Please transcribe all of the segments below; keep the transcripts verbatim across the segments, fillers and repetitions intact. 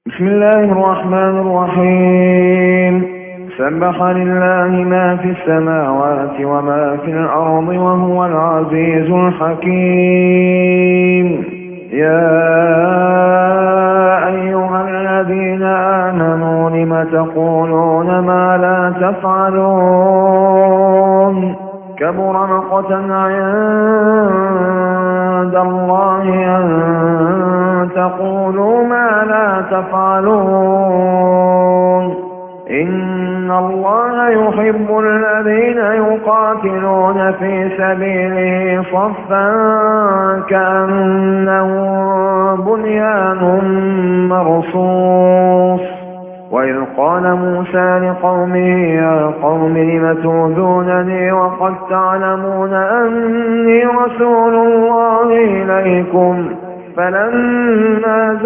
بسم الله الرحمن الرحيم. سبح لله ما في السماوات وما في الأرض وهو العزيز الحكيم. يا أيها الذين آمنوا لم تقولون ما لا تفعلون كبر مقتا عند الله أن تقولوا ما لا تفعلون. إن الله يحب الذين يقاتلون في سبيله صفا كأنهم بنيان مرصوص. وإذ قال موسى لقومه يا قوم لم تؤذونني وقد تعلمون أني رسول الله إليكم فلما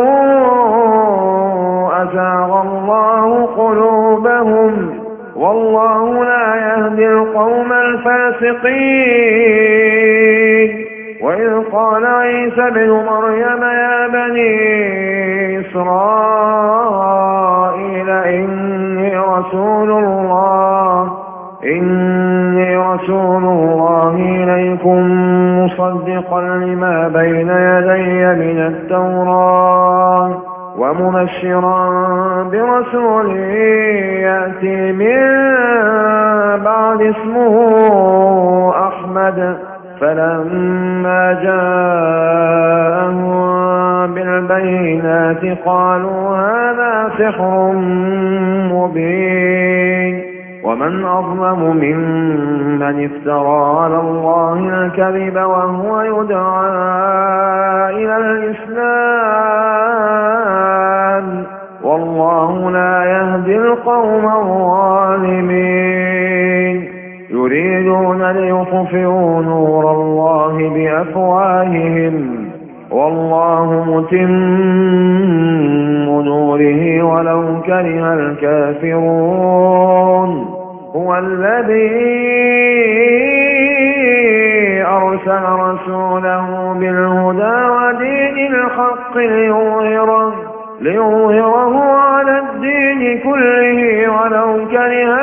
زاغوا أزاغ الله قلوبهم والله لا يهدي القوم الفاسقين. وإذ قال عيسى ابن مريم يا بني إسرائيل إني رسول الله إني رسول الله إليكم مصدقا لما بين يدي من التوراة ومبشرا برسول يأتي من بعد اسمه أحمد. فلما جاءهم بالبينات قالوا هذا سحر مبين. ومن أظلم ممن افترى على الله الكذب وهو يدعى إلى الإسلام والله لا يهدي القوم الظالمين. يريدون ليطفئوا نور الله بأفواههم والله متم نوره ولو كره الكافرون. هو الذي أرسل رسوله بالهدى ودين الحق ليظهره ليظهره على الدين كله ولو كره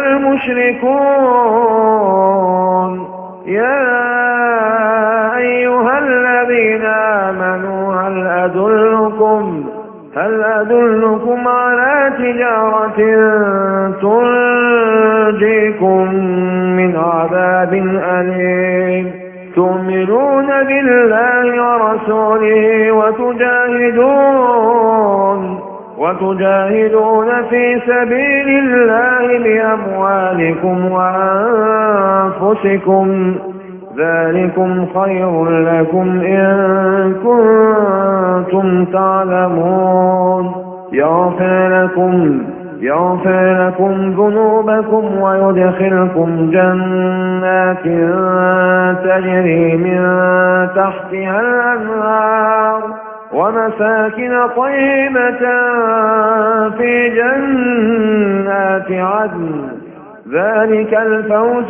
المشركون. يا أيها الذين آمنوا هل أدلكم هل أدلكم على تجارة تنجيكم من عذاب أليم تؤمنون بالله ورسوله وتجاهدون وتجاهدون في سبيل الله بأموالكم وأنفسكم ذلكم خير لكم إن كنتم تعلمون. يغفر لكم يغفر لكم ذنوبكم ويدخلكم جنات تجري من تحتها الأنهار ومساكن طيبة في جنات عدن ذلك الفوز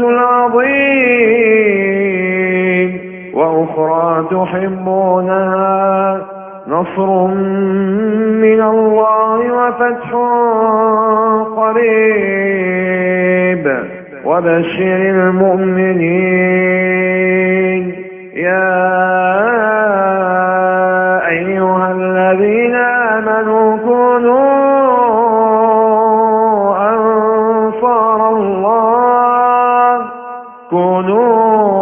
العظيم. وأخرى تحبونها نصر من الله وفتح قريب وبشر المؤمنين. يا أيها الذين آمنوا كونوا أنصار الله كونوا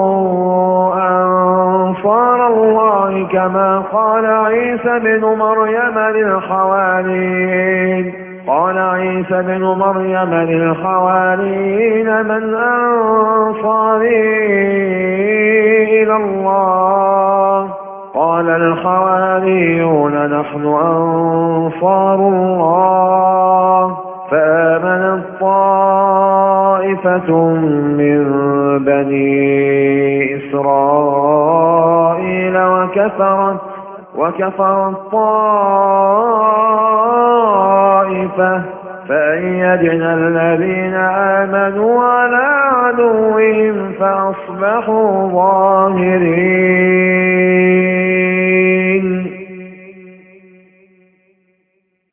أنصار الله كما قال عيسى بن مريم للحواريين قال عيسى بن مريم للحواريين من أنصاري إلى الله قال الحواريون نحن أنصار الله. فآمنت طائفة من بني إسرائيل وكفرت وكفرت طائفة فأيدنا الذين آمنوا على عدوهم فأصبحوا ظاهرين.